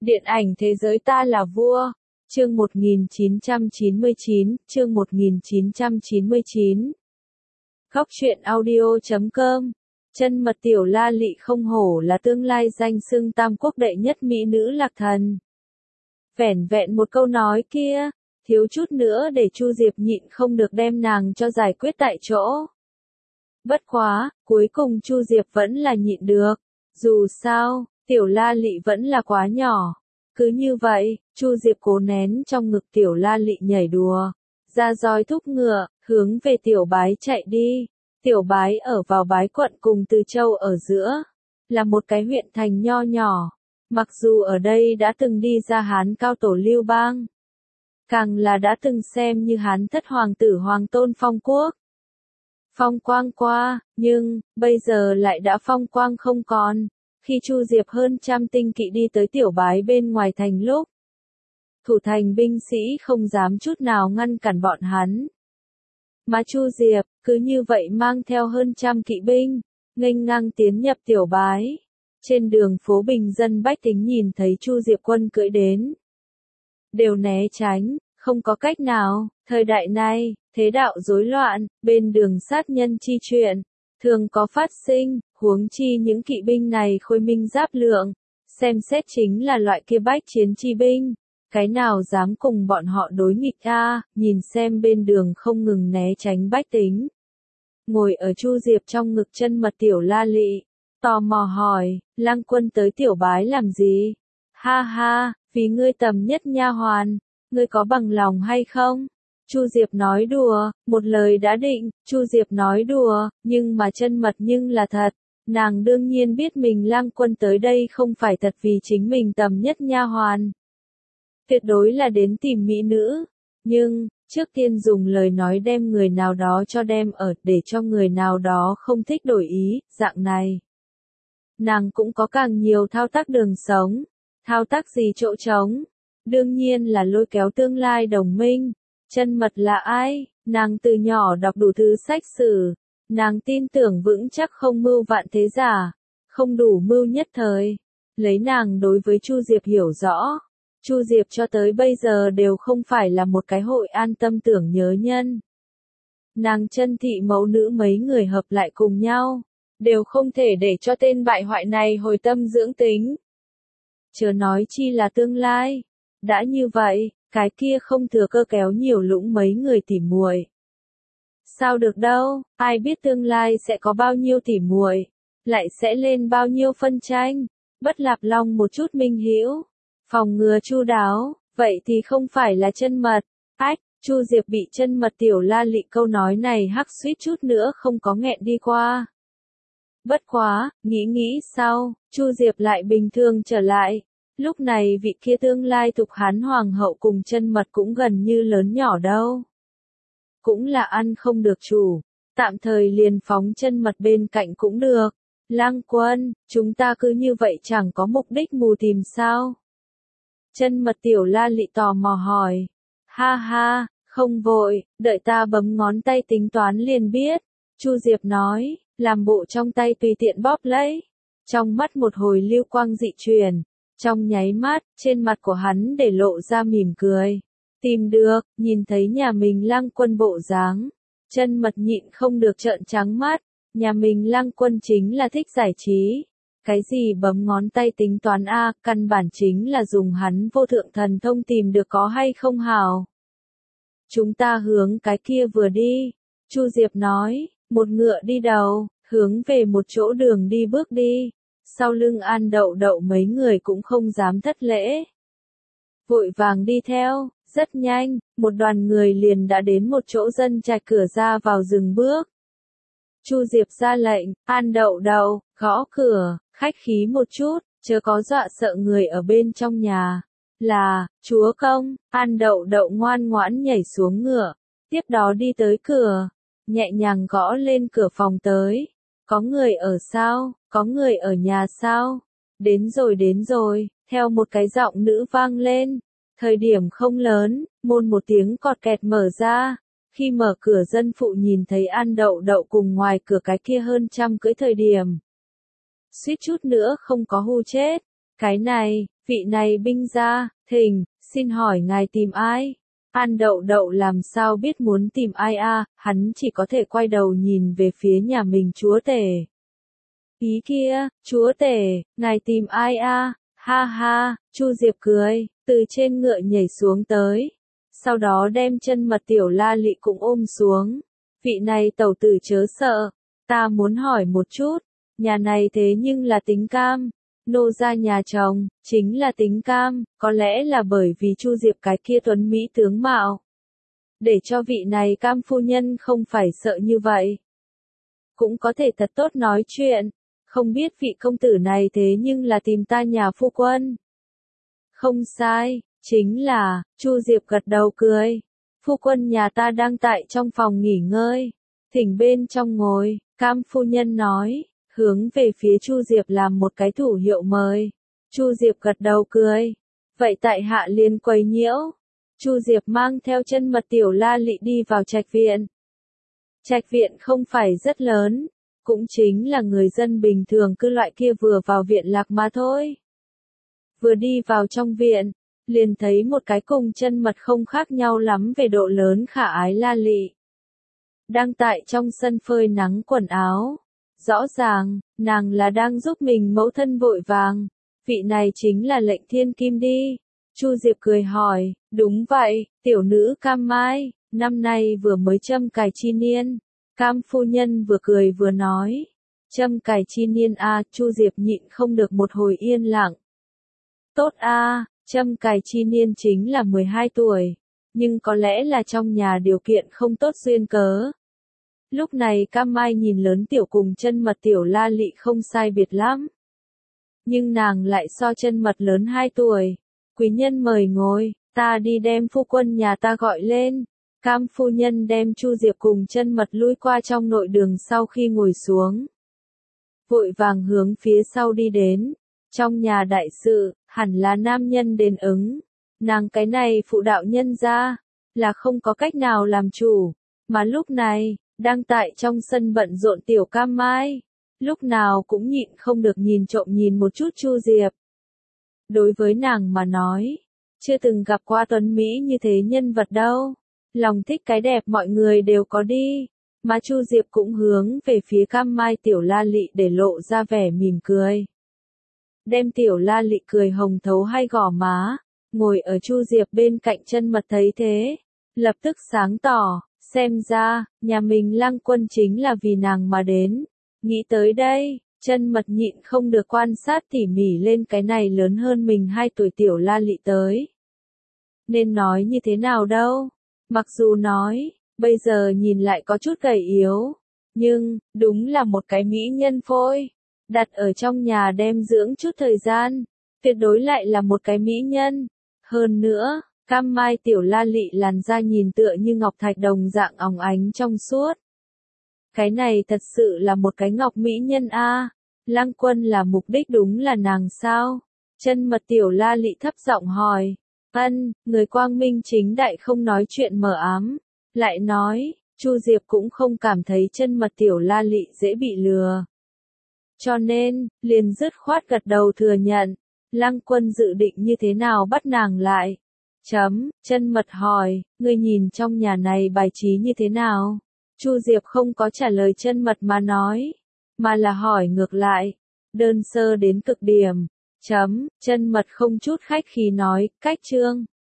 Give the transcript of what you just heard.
Điện ảnh thế giới ta là vua. Chương 1999, chương 1999. Góc truyện audio.com. Chân mật Tiểu La Lị không hổ là tương lai danh xưng tam quốc đệ nhất mỹ nữ lạc thần. Vẻn vẹn một câu nói kia, thiếu chút nữa để Chu Diệp nhịn không được đem nàng cho giải quyết tại chỗ. Bất quá, cuối cùng Chu Diệp vẫn là nhịn được. Dù sao, Tiểu La Lị vẫn là quá nhỏ. Cứ như vậy, Chu Diệp cố nén trong ngực Tiểu La Lị nhảy đùa, ra roi thúc ngựa, hướng về Tiểu Bái chạy đi. Tiểu Bái ở vào Bái quận cùng Từ Châu ở giữa, là một cái huyện thành nho nhỏ. Mặc dù ở đây đã từng đi ra Hán cao tổ Lưu Bang, càng là đã từng xem như Hán thất hoàng tử Hoàng Tôn phong quốc. Phong quang qua, nhưng, bây giờ lại đã phong quang không còn. Khi Chu Diệp hơn trăm tinh kỵ đi tới Tiểu Bái bên ngoài thành lúc, thủ thành binh sĩ không dám chút nào ngăn cản bọn hắn. Mà Chu Diệp, cứ như vậy mang theo hơn trăm kỵ binh, nghênh ngang tiến nhập Tiểu Bái. Trên đường phố bình dân bách tính nhìn thấy Chu Diệp quân cưỡi đến, đều né tránh, không có cách nào, thời đại này, thế đạo rối loạn, bên đường sát nhân chi chuyện, thường có phát sinh, huống chi những kỵ binh này khôi minh giáp lượng, xem xét chính là loại kia bách chiến chi binh, cái nào dám cùng bọn họ đối nghịch a? Nhìn xem bên đường không ngừng né tránh bách tính. Ngồi ở Chu Diệp trong ngực chân mật Tiểu La Lị, tò mò hỏi, Lăng Quân tới Tiểu Bái làm gì? Ha ha, vì ngươi tầm nhất nha hoàn, ngươi có bằng lòng hay không? Chu Diệp nói đùa, một lời đã định, Chu Diệp nói đùa, nhưng mà chân mật nhưng là thật. Nàng đương nhiên biết mình Lang Quân tới đây không phải thật vì chính mình tầm nhất nha hoàn. Tuyệt đối là đến tìm mỹ nữ. Nhưng, trước tiên dùng lời nói đem người nào đó cho đem ở để cho người nào đó không thích đổi ý, dạng này. Nàng cũng có càng nhiều thao tác đường sống. Thao tác gì chỗ trống? Đương nhiên là lôi kéo tương lai đồng minh. Chân mật là ai? Nàng từ nhỏ đọc đủ thứ sách sử. Nàng tin tưởng vững chắc không mưu vạn thế giả, không đủ mưu nhất thời. Lấy nàng đối với Chu Diệp hiểu rõ, Chu Diệp cho tới bây giờ đều không phải là một cái hội an tâm tưởng nhớ nhân. Nàng chân thị mẫu nữ mấy người hợp lại cùng nhau, đều không thể để cho tên bại hoại này hồi tâm dưỡng tính. Chớ nói chi là tương lai. Đã như vậy, cái kia không thừa cơ kéo nhiều lũng mấy người tỉ muội. Sao được đâu, ai biết tương lai sẽ có bao nhiêu tỉ muội, lại sẽ lên bao nhiêu phân tranh, bất lạp long một chút minh hữu, phòng ngừa chu đáo, vậy thì không phải là chân mật. Ách, Chu Diệp bị chân mật Tiểu La Lị câu nói này hắc suýt chút nữa không có nghẹn đi qua. Bất quá, nghĩ sau, Chu Diệp lại bình thường trở lại. Lúc này vị kia tương lai Thục Hán hoàng hậu cùng chân mật cũng gần như lớn nhỏ đâu. Cũng là ăn không được chủ, tạm thời liền phóng chân mật bên cạnh cũng được. Lang Quân, chúng ta cứ như vậy chẳng có mục đích mù tìm sao? Chân mật Tiểu La Lị tò mò hỏi. Ha ha, không vội, đợi ta bấm ngón tay tính toán liền biết. Chu Diệp nói, làm bộ trong tay tùy tiện bóp lấy. Trong mắt một hồi lưu quang dị truyền, trong nháy mắt, trên mặt của hắn để lộ ra mỉm cười. Tìm được, nhìn thấy nhà mình Lang Quân bộ dáng, chân mật nhịn không được trợn trắng mắt, nhà mình Lang Quân chính là thích giải trí. Cái gì bấm ngón tay tính toán a, căn bản chính là dùng hắn vô thượng thần thông tìm được có hay không hảo. Chúng ta hướng cái kia vừa đi, Chu Diệp nói, một ngựa đi đầu, hướng về một chỗ đường đi bước đi. Sau lưng An Đậu Đậu mấy người cũng không dám thất lễ. Vội vàng đi theo. Rất nhanh, một đoàn người liền đã đến một chỗ dân trạch cửa ra vào dừng bước. Chu Diệp ra lệnh, An Đậu Đậu, gõ cửa, khách khí một chút, chớ có dọa sợ người ở bên trong nhà. Là, chúa công, An Đậu Đậu ngoan ngoãn nhảy xuống ngựa, tiếp đó đi tới cửa, nhẹ nhàng gõ lên cửa phòng tới. Có người ở sao? Có người ở nhà sao? Đến rồi, theo một cái giọng nữ vang lên. Thời điểm không lớn, môn một tiếng cọt kẹt mở ra. Khi mở cửa dân phụ nhìn thấy An Đậu Đậu cùng ngoài cửa cái kia hơn trăm cưỡi thời điểm. Suýt chút nữa không có hù chết. Cái này, Vị này binh gia, thỉnh, xin hỏi ngài tìm ai? An Đậu Đậu làm sao biết muốn tìm ai a, hắn chỉ có thể quay đầu nhìn về phía nhà mình chúa tể. Ý kia, chúa tể, ngài tìm ai a? Ha ha, Chu Diệp cười, từ trên ngựa nhảy xuống tới. Sau đó đem chân mật tiểu La Lị cũng ôm xuống. Vị này tẩu tử chớ sợ, ta muốn hỏi một chút, nhà này thế nhưng là tính cam. Nô gia nhà chồng, chính là tính cam, có lẽ là bởi vì Chu Diệp cái kia tuấn mỹ tướng mạo. Để cho vị này cam phu nhân không phải sợ như vậy. Cũng có thể thật tốt nói chuyện, không biết vị công tử này thế nhưng là tìm ta nhà phu quân. Không sai, chính là, Chu Diệp gật đầu cười. Phu quân nhà ta đang tại trong phòng nghỉ ngơi, thỉnh bên trong ngồi, cam phu nhân nói. Hướng về phía Chu Diệp làm một cái thủ hiệu mời. Chu Diệp gật đầu cười. Vậy tại hạ liền quấy nhiễu. Chu Diệp mang theo chân mật tiểu La Lị đi vào trạch viện. Trạch viện không phải rất lớn, cũng chính là người dân bình thường cư loại kia vừa vào viện lạc mà thôi. Vừa đi vào trong viện, liền thấy một cái cùng chân mật không khác nhau lắm về độ lớn khả ái La Lị. Đang tại trong sân phơi nắng quần áo. Rõ ràng, nàng là đang giúp mình mẫu thân vội vàng. Vị này chính là Lệnh Thiên Kim đi. Chu Diệp cười hỏi, đúng vậy, tiểu nữ Cam Mai, năm nay vừa mới châm cài chi niên. Cam phu nhân vừa cười vừa nói, châm cài chi niên a, Chu Diệp nhịn không được một hồi yên lặng. Tốt a, châm cài chi niên chính là 12 tuổi, nhưng có lẽ là trong nhà điều kiện không tốt duyên cớ. Lúc này Cam Mai nhìn lớn tiểu cùng chân mật tiểu La Lị không sai biệt lắm. Nhưng nàng lại so chân mật lớn 2 tuổi. Quý nhân mời ngồi, ta đi đem phu quân nhà ta gọi lên. Cam phu nhân đem Chu Diệp cùng chân mật lui qua trong nội đường sau khi ngồi xuống. Vội vàng hướng phía sau đi đến. Trong nhà đại sự, hẳn là nam nhân đến ứng. Nàng cái này phụ đạo nhân ra, là không có cách nào làm chủ. Mà lúc này, đang tại trong sân bận rộn tiểu Cam Mai, lúc nào cũng nhịn không được nhìn trộm nhìn một chút Chu Diệp. Đối với nàng mà nói, chưa từng gặp qua tuấn Mỹ như thế nhân vật đâu, lòng thích cái đẹp mọi người đều có đi, mà Chu Diệp cũng hướng về phía Cam Mai tiểu La Lị để lộ ra vẻ mỉm cười. Đem tiểu La Lị cười hồng thấu hai gò má, ngồi ở Chu Diệp bên cạnh chân mật thấy thế, lập tức sáng tỏ. Xem ra, nhà mình Lang Quân chính là vì nàng mà đến. Nghĩ tới đây, chân mật nhịn không được quan sát tỉ mỉ lên cái này lớn hơn mình 2 tuổi tiểu La Lị tới. Nên nói như thế nào đâu? Mặc dù nói, bây giờ nhìn lại có chút gầy yếu. Nhưng, đúng là một cái mỹ nhân phôi. Đặt ở trong nhà đem dưỡng chút thời gian. Tuyệt đối lại là một cái mỹ nhân. Hơn nữa. Cam Mai tiểu La Lị làn da nhìn tựa như ngọc thạch đồng dạng óng ánh trong suốt. Cái này thật sự là một cái ngọc mỹ nhân a. Lang Quân là mục đích đúng là nàng sao? Chân mật tiểu La Lị thấp giọng hỏi. Người quang minh chính đại không nói chuyện mờ ám. Lại nói, Chu Diệp cũng không cảm thấy chân mật tiểu La Lị dễ bị lừa. Cho nên, liền dứt khoát gật đầu thừa nhận. Lang Quân dự định như thế nào bắt nàng lại? Chân mật hỏi, ngươi nhìn trong nhà này bài trí như thế nào? Chu Diệp không có trả lời chân mật mà nói, mà là hỏi ngược lại, đơn sơ đến cực điểm. Chân mật không chút khách khí nói, cách trương.